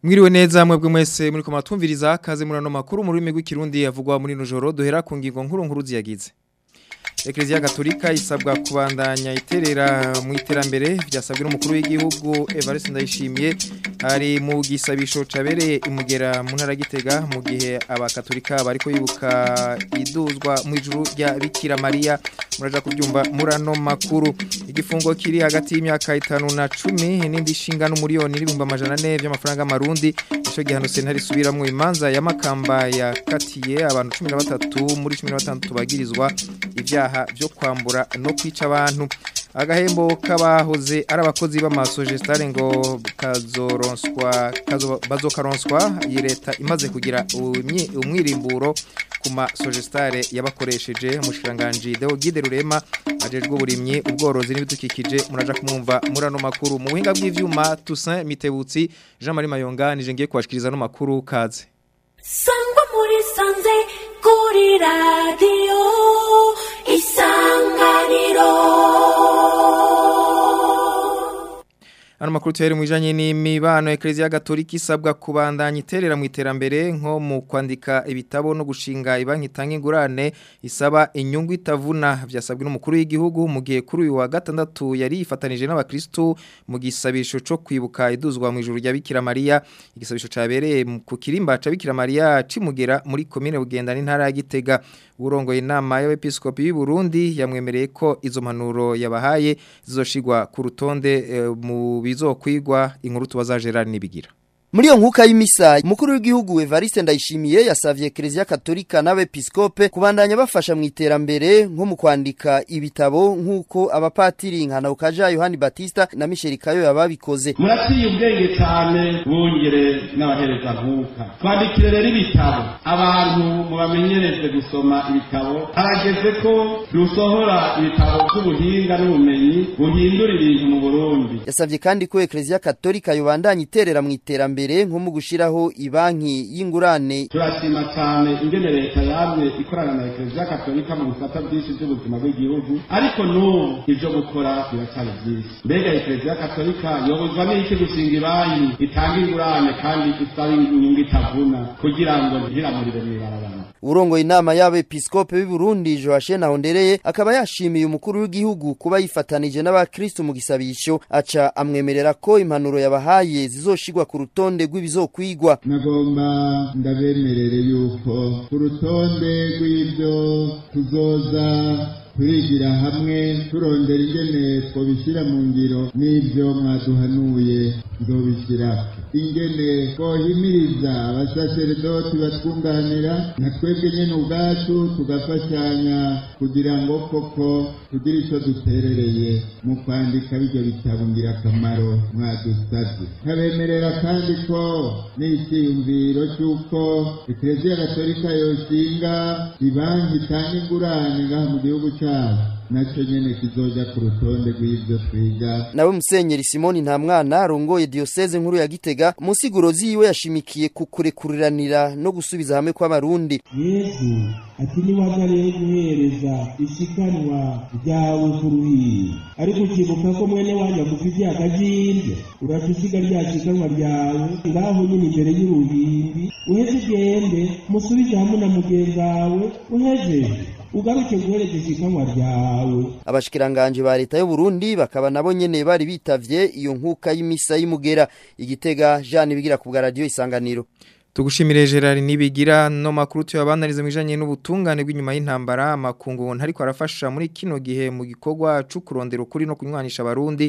Mwiriwe neza mwebwe mwese muri kumatumviriza kaze murano makuru muri rurimi rw'ikirundi yavugwa muri no joro duhera ku ngingo nkuru ziyagize. Eklezia Gatolika isabwa kubandanya iterera mu iterambere byasabwe n'umukuru w'igihugu Evariste Ndayishimiye ari mu gisabisho cabereye imugera mu ntara Gitega mu gihe abakatolika bariko yibuka iduzwa mu ijuru rya Bikira Maria muraja kubyumva murano makuru igifungo kiri hagati y'imyaka 5 na 10 n'indi shinga n'umuriyoni n'ibihumbi 400 by'amafaranga marundi ico gihano sentare subiramwe imanza ya Makamba yakatiye abantu 13 muri 16 bagirizwa ibyaha byo kwambura no kwica abantu agahembo kabahoze ari abakozi b'amasogestare ngo bazokaronswa leta imaze kugira umwirimburo ku masogestare yabakoresheje umushiranganje Deo Gide Rurema ajejwe uburimyi ubworozi n'ibidukikije muraja kumwumva murano makuru mu buhinga bw'ivyuma Toussaint Mitebutsi Jean Marie Mayonga nije ngiye kwashikiriza no makuru kaze Sangwa muri sanze kuri radio Isanganiro Ano makuru tuhere mwijanye n'imibano Eklezia Gatolika isabwa kubandanya iterera mu iterambere nko mu kwandika ibitabo no gushinga ibanki itanga ingurane isaba inyungu itavuna byasabwe n'umukuru w'igihugu mu gihe kuri uyu wa gatandatu yari ifatanije n'abakristo mu gisabisho cyo kwibuka iduzwa mu ijuru rya Bikira Maria igisabisho cabereye ku kirimba ca Bikira Maria cimugera muri commune Bugenda n'intara ya Gitega urongoye inama y'abepiskopi y'u Burundi yamwemereye ko izo mpanuro yabahaye zizoshigwa ku rutonde mu bizokwigwa inkuru tubaza Gerard Nibigira. Muri yo nkuka y'imisa umukuru w'igihugu Evariste Ndayishimiye yasavye Eklezia Katolika n'abepiskope kubandanya bafasha mu iterambere nko mu kwandika ibitabo nkuko abapatiri nkana ukaja Yohani Batista na Michel Kayo yababikoze. Muraciye ubwenge cyane bungere n'abahereza nkuka. Kwandikire rero ibitabo abantu mubamenyereze gusoma ibitabo harageze ko rusohora ibitabo by'ubuhinga n'ubumenyi buhindura ibintu mu Burundi. Yasavye kandi ko Eklezia Katolika yobandanya iterera mu iterambere nko mu gushiraho ibanki y'ingurane. Turashima cyane ingene leta yamwe ikorana na Eklezia Katolika mu bisata byinshi by'ubuzima bw'igihugu ariko n'ubu ivyo gukora biracyari byinshi. Mbega Eklezia Katolika yobuzwa n'iki gushinga ibanki itanga ingurane kandi isaba inyungu itavuna kugira ngo ntiramurire mw'ibarabara. Urongoye inama y'abepiskope b'i Burundi Joachim Nahondereye akaba yashimiye umukuru w'igihugu kuba yifatanije n'abakristo mu gisabisho aca amwemerera ko impanuro yabahaye zizoshigwa ku rutonde rw'ibizokwigwa. Nagomba ndabemerere yuko ku rutonde rw'ibyo tuzoza turigira hamwe turondera ingene twobishira mu ngiro n'ibyo mwaduhanuye nzobishira ingene twohimiriza abasaserdoti batwunganira na twebwe nyene ubwacu tugafashanya kugira ngo koko tugire ico duterereye mu kwandika bijya bitabo ngirakamaro mwadusavye. Nkabemerera kandi ko n'iciyumviro cy'uko Eklezia Gatolika yoshinga ibanki itanga ingurane ngaha mu gihugu nacho nyene kizoja ku rutonde rw'ivyo twiga. Nawe Musenyeri Simoni Ntamwana arongoye diocese nkuru ya Gitega musiguro ziwe yashimikiye kukurekuriranira no gusubiza hamwe kw'abarundi. Yesu ati ni wagariye guhereza ishikanwa ryawe kuruhira ariko ukibuka ko mwene wanyu agufitiye akajinde uratusiga rya shikanwa ryawe ngaho nyine imbere y'uruhimbi uheze ugende musubize hamwe na mugenzi wawe uhejeje ugaruke guhereza ishikanwa ryawe. Abashikiranganje ba leta y'u Burundi bakaba nabo nyene bari bitavye iyo nkuka y'imisa y'imugera Igitega Jean Nibigira ku bwa radio Isanganiro. Tugushimire Gerard Nibigira no makuru tuyabanarize mwijanye n'ubutungane bw'inyuma y'intambara amakungu ntariko arafasha muri kino gihe mu gikorwa cyo kurondera ukuri no kunywanisha abarundi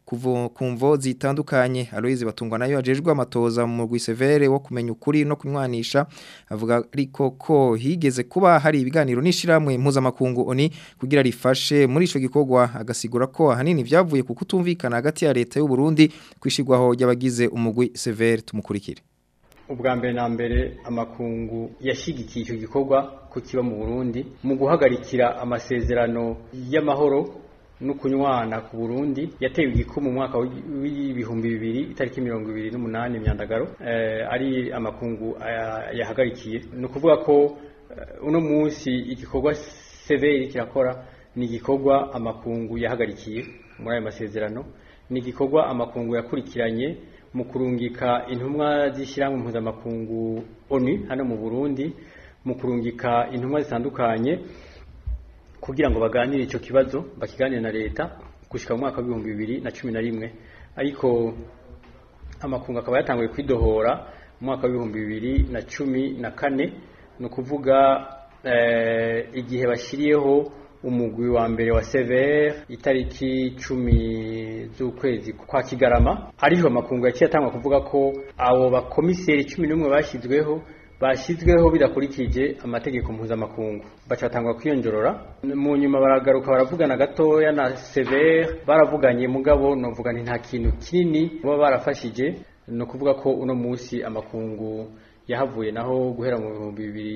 kumvo zitandukanye. Aloise Batungwa nayo ajejwe amatoza mu Rwisevere wo kumenya ukuri no kunywanisha avuga ariko ko higeze kuba hari ibiganiro n'ishiramwe mpuzamakungu oni kugira rifashe muri ico gikorwa agasigura ko ahanini vyavuye ku kutumvikana hagati ya leta y'u Burundi kwishigwaho y'abagize umugwi Severe. Tumukurikire. Ubwa mbere na mbere amakungu yashigikiye icyo gikorwa ku kiba mu Burundi mu guhagarikira amasezerano y'amahoro no kunywana ku Burundi yatewe igikumu mu mwaka w'ibihumbi 2000 itariki 28 Myandagaro ari amakungu yahagarikiye. No kuvuga ko uno munsi igikorwa Severe kirakora ni igikorwa amakungu yahagarikiye muri ayo masezerano, ni igikorwa amakungu yakurikiranye mu kurungika intumwa z'ishyirahamwe mpuzamakungu ONU hano mu Burundi mu kurungika intumwa zitandukanye kugira ngo baganire icyo kibazo bakiganire na leta gushika mu mwaka wa 2011 ariko amakungu akaba yatanguye kwidohora mu mwaka wa 2014 no kuvuga igihe bashiriyeho umugwi wa mbere wa Sever itariki 10 z'ukwezi kwa Kigarama ariho amakungu yaciye atangwa kuvuga ko abo bakomiseri 11 bashyizweho bidakurikije amategeko mpuzamakungu bacatangwa kwiyonjorora mu nyuma baragaruka baravugana gatoya na Sever baravuganye mugabo novuga nta kintu kinini baba barafashije no kuvuga ko uno munsi amakungu yahavuye naho guhera mu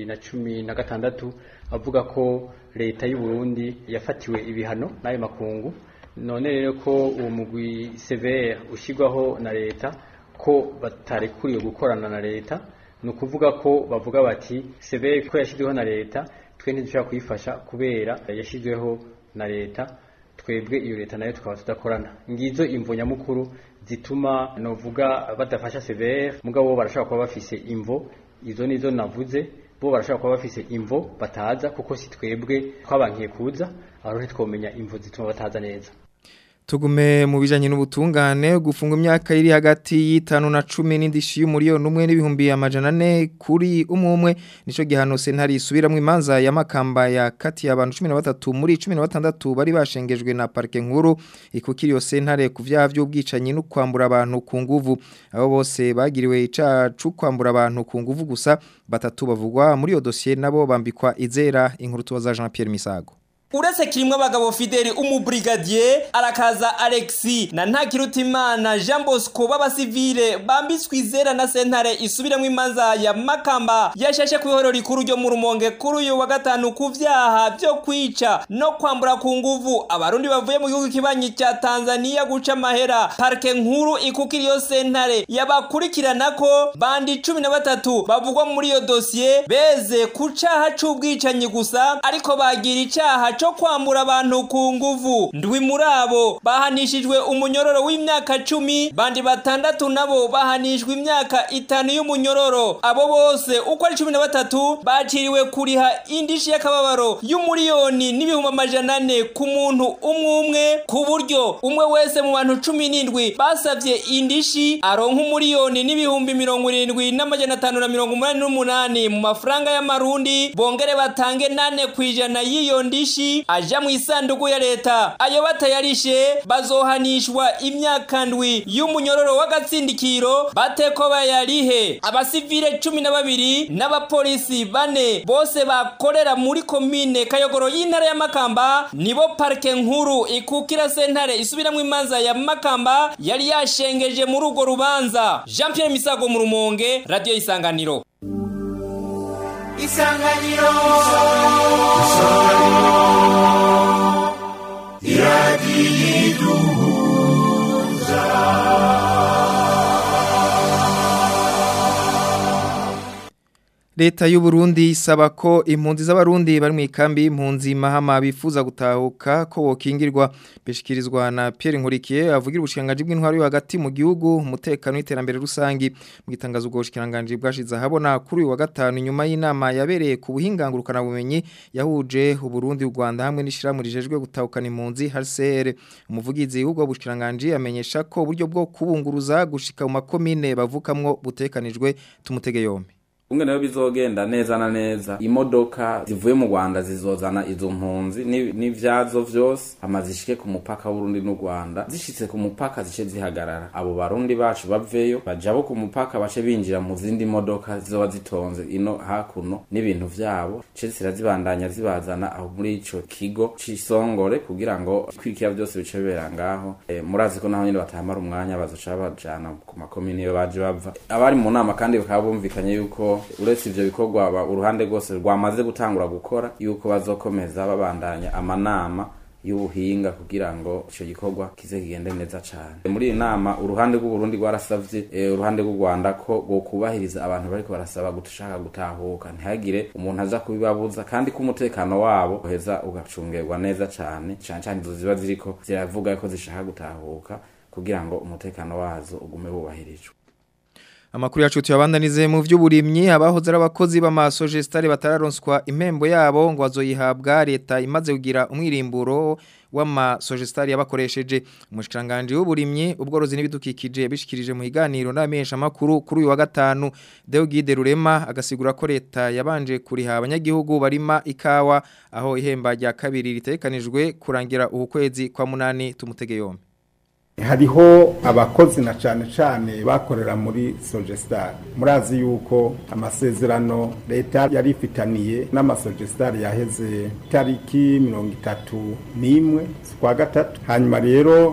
2016 avuga ko leta y'u Burundi yafatiwe ibihano n'ayo makungu none rero ko uwo mugwi Sever ushigwaho na leta ko batarekuriye gukorana na leta no kuvuga ko bavuga bati Sever ko yashizweho na leta twe ntidushaka kuyifasha kubera yashizweho na leta twebwe iyo leta nayo tukaba tudakorana ngizo imvo nyamukuru zituma novuga badafasha Sever mugabo barashaka kuba bafise imvo izo nizo navuze bo barashaka kuba bafise imvo bataza kuko si twebwe twabankiye kuza aho ntitwomenya imvo zituma bataza neza. Tugume mu bijanye n'ubutungane gufunga imyaka iri hagati y'itanu na 10 n'indishi y'umuriyoni umwe n'ibihumbi amajana 4 kuri umwe nico gihano sentare isubiramwe imanza ya Makamba ya kati y'abantu 13 muri 16 bari bashengejwe na parke nkuru ikukiri yo sentare ku vyaha by'ubwicanyi no kwambura abantu ku nguvu abo bose bagiriwe ica cyo kwambura abantu ku nguvu gusa batatu bavugwa muri yo dossier nabo bambikwa izera inkuru tubaza Jean Pierre Misago. Uretse kirimwe abagabo Fideli umubrigadier arakaza Alexi na Ntakirutimana Jean Bosco b'abasivile bambitswe izera na sentare isubiramwe imanza ya Makamba yashashe ku ihoro rikuru ryo mu Rumonge kuri uyu wa gatanu ku vyaha byo kwica no kwambura ku nguvu abarundi bavuye mu gihugu kibanyi cya Tanzania guca mahera parke nkuru ikukiri yo sentare yabakurikirana ko bandi 13 bavugwa muri yo dossier beze kucaha c'ubwicanyi gusa ariko bagira icaha cyo kwambura abantu ku nguvu ndwi murabo bahanishijwe umunyororo w'imyaka 10 bandi batandatu nabo bahanishwe imyaka 5 y'umunyororo abo bose uko ari 13 baciriwe kuriha indishi y'akababaro y'umuriyoni n'ibihumbi amajana 4 ku muntu umwe ku buryo umwe wese mu bantu 17 basavye indishi aronka umuriyoni n'ibihumbi 70 n'amajana 588 mu mafaranga y'amarundi bongere batange 8% y'iyo ndishi aja mu isanduku ya leta ayo batayarishe bazohanishwa imyaka ndwi y'umunyororo w'agatsindikiro bateko bayarihe abasivile 12 n'abapolisi 4 bose bakorera muri komine Kayogoro y'intara ya Makamba nibo parke nkuru ikukira sentare isubiramwe imanza ya Makamba yari yashengeje muri urwo rubanza. Jean Pierre Misago mu Rumonge, Radio Isanganiro. Isanganiro Leta y'u Burundi isaba ko impunzi z'abarundi bari mu ikambi impunzi Mahama bifuza gutahuka ko wokingirwa beshikirizwa na Pierre Nkurikiye avugira ubushikanganje bw'intwaro yo hagati mu gihugu umutekano n'iterambere rusangi mu gitangazo ubwo bushikanganje bwashize habona kuri uyu wa gatanu nyuma y'inama yabereye ku buhingangurukana bumenyi yahuje u Burundi u Rwanda hamwe n'ishirahamwe rijejwe gutahukana impunzi HCR umuvugizi w'ubwo bushikanganje amenyesha ko uburyo bwo kubunguruza gushika mu makomine bavukamwo butekanijwe tumutege yombi. Ungene bizogenda neza na neza imodoka zivuye mu Rwanda zizozana izo mpunzi n'ivyazo vyose amazishike ku mupaka w'Urundi n'u Rwanda zishitse ku mupaka zice zihagarara abo barundi bacu baveyo bajabo ku mupaka bace binjira mu zindi modoka zizoba zitonze ino hakuno n'ibintu vyabo cese zibandanya zibazana aho muri ico kigo cisongore kugira ngo kwikira byose bice bibera ngaho murazi ko naho nyine batamara umwanya bazoca bajana ku makomine yo baje bava abari mu nama kandi bakaba bumvikanye yuko uretse ivyo bikorwa uruhande rwose rwamaze gutangura gukora yuko bazokomeza babandanya amanama y'ubuhinga kugira ngo ico gikorwa kize kigende neza cyane muri iyi nama uruhande rw'u Burundi rwarasavye uruhande rw'u Rwanda ko kubahiriza abantu bariko barasaba gushaka gutahuka ntihagire umuntu aza kubibabuza kandi ko umutekano wabo uheza ugacungerwa neza cyane izo ziba ziriko ziravuga ko zishaka gutahuka kugira ngo umutekano wazo ugume wubahirijwe. Amakuru yacu tuyabandanize mu vy'uburimyi abahoze abakozi b'amasogestare batararonswa impembo yabo ngo azoyihabwa leta imaze kugira umwirimburo w'amasogestare yabakoresheje. Umushikiranganje w'uburimyi ubworozi n'ibidukikije bishikirije mu higaniro n'abamenyesha makuru kuri uyu wa gatanu. Deogide Rurema agasigura ko leta yabanje kuriha abanyagihugu barima ikawa aho ihemba rya kabiri ritekanijwe kurangira ukwezi kwa munani tumutege yombi. Hariho abakozi na cane bakorera muri Sogestar. Murazi yuko amasezerano leta yari ifitaniye n'amasogestar yaheze tariki 31 kwa gatatu. Hanyuma rero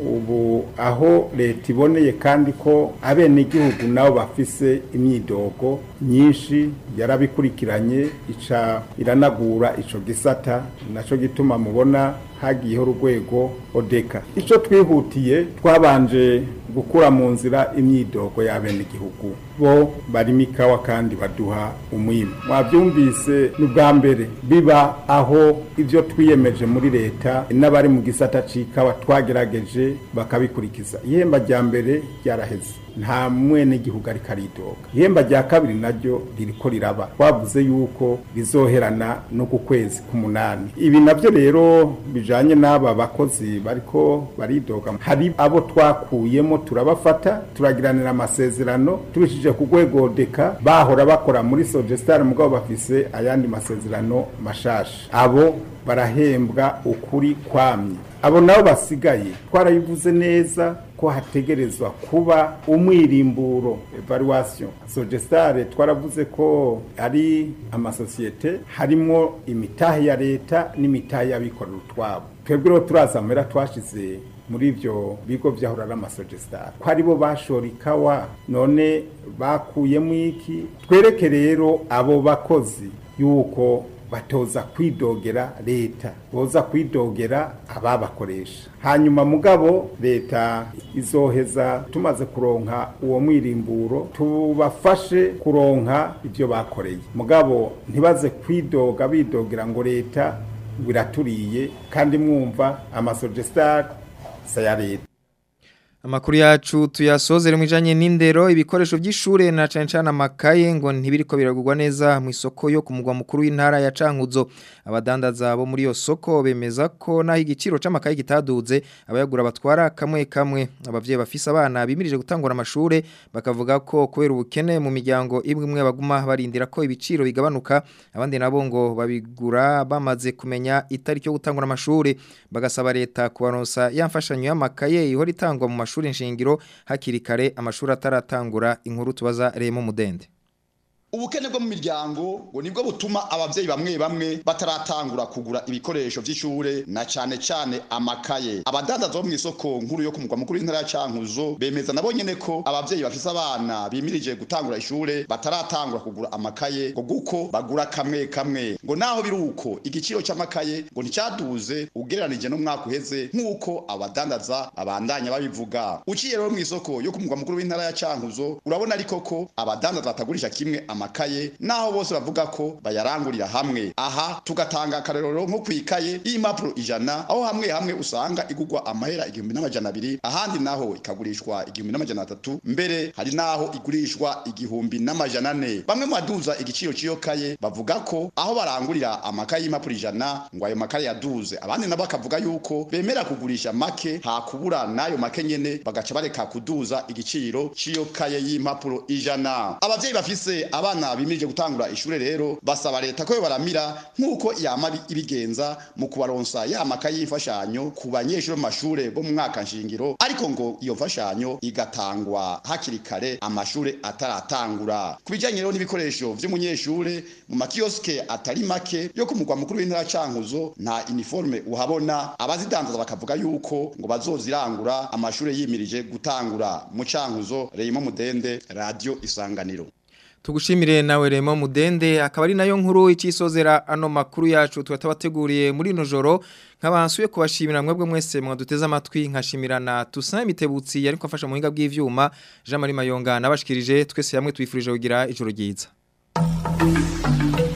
ubu aho leta iboneye kandi ko abenegihugu nabo bafise imyidogo nyinshi yarabikurikiranye ica iranagura ico gisata naco gituma mubona hagiyeho urwego odeka. Ico twihutiye twabanje gukura mu nzira imyidogo y'abenegihugu bo barimikawa kandi baduha umwimbo. Mwavyumvise n'ubwa mbere biba aho ivyo twiyemeje muri leta n'abari mu gisata cikawa twagerageje bakabikurikiza. Ihemba rya mbere ryaraheze nta mwene gihugu ari karidoga. Ihemba rya kabiri naryo ririko riraba twavuze yuko bizoherana no ku kwezi k'umunani. Ibi navyo rero bijanye n'aba bakozi bariko baridoga, hari abo twakuyemo turabafata turagiranira amasezerano tubishije ku rwego deka bahora bakora muri Sogestar mugabo bafise ayandi masezerano mashasha, abo barahembwa ukuri kwamye. Abo nabo basigaye twarabivuze neza ko hategerezwa kuba umwirimburo evaluation. Sogestar twaravuze ko ari amasosiyete harimo imitahe ya leta n'imitahe y'abikorera utwabo. Twebwe rero turazamera twashize muri ivyo bigo vyahora n'amasogestar ko aribo bashora ikawa none bakuyemo iki. Twereke rero abo bakozi yuko batoza kwidogera leta, boza kwidogera ababakoresha. Hanyuma mugabo leta izoheza tumaze kuronka uwo mwirimburo tubafashe kuronka ivyo bakoreye. Mugabo ntibaze kwidoga bidogera ngo leta biraturiye kandi mwumva amasogestar saya leta. Amakuru yacu tuyasozere mwijanye n'indero ibikoresho by'ishure na cane amakaye ngo ntibiriko biragurwa neza mu isoko yo kumugwa mukuru w'intara ya Cankuzo. Abadandaza bo muri yo soko bemeza ko naho igiciro c'amakaye gitaduze abayagura batwara kamwe kamwe. Abavyeyi bafise abana bimirije gutangura amashure bakavuga ko kubera ubukene mu miryango imwe baguma barindira ko ibiciro bigabanuka, abandi nabo ngo babigura bamaze kumenya itariki yo gutangura amashure. Bagasaba leta kubaronsa yamfashanyo y'amakaye ihora itangwa mu mashuri nshingiro hakiri kare amashuri ataratangura. Inkuru tubaza Remo Mudende. Ubukene bwo mu miryango ngo nibwo butuma abavyeyi bamwe bataratangura kugura ibikoresho vy'ishure na cane amakaye. Abadandaza bo mu isoko nkuru yo kumugwa mukuru w'intara ya Cankuzo bemeza nabo nyene ko abavyeyi bafise abana bimirije gutangura ishure bataratangura kugura amakaye ngo guko bagura kamwe ngo naho biruko igiciro c'amakaye ngo nticyaduze ugereranije no mwaka uheze nk'uko abadandaza abandanya babivuga. Uciye rero mu isoko yo kumugwa mukuru w'intara ya Cankuzo urabona ariko ko abadandaza batagurisha kimwe amakaye naho bose bavuga ko bayarangurira hamwe. Aha tugatanga akarerero nko kwikaye y'impapuro 100 aho hamwe usanga igugwa amahera 1200, ahandi naho ikagurishwa 1300, mbere hari naho igurishwa 1400. Bamwe mu baduza igiciro ciyo kaye bavuga ko aho barangurira amakaye y'impapuro 100 ngo ayo makaye yaduze, abandi nabo bakavuga yuko bemera kugurisha make hakubura nayo make nyene bagaca bareka kuduza igiciro ciyo kaye y'impapuro 100. Abavyeyi bafise abana bimirije gutangura ishure rero basaba leta ko baramira nkuko yama ibigenza mu kubaronsa ya makaye y'imfashanyo ku banyeshuri mu mashure bo mu mwaka nshingiro, ariko ngo iyo mfashanyo igatangwa hakiri kare amashure ataratangura. Kubijanye rero n'ibikoresho vy'umunyeshure mu makioske atari make yo kumugwa mukuru w'intara Cankuzo nta uniforme uhabona. Abazidandaza bakavuga yuko ngo bazozirangura amashure yimirije gutangura. Mu Cankuzo, Reyimo Mudende, Radio Isanganiro. Tugushimire nawe Remo Mudende. Akaba ari nayo nkuru icisozera ano makuru yacu twatabateguriye muri no joro. Nkabansuye kubashimira mwebwe mwese mwaduteza amatwi, nkashimirana Toussaint Mitebutsi yari kwafasha mu hinga bw'ivyuma, Jean Marie Mayonga nabashikirije. Twese hamwe twifurije kugira ijoro ryiza.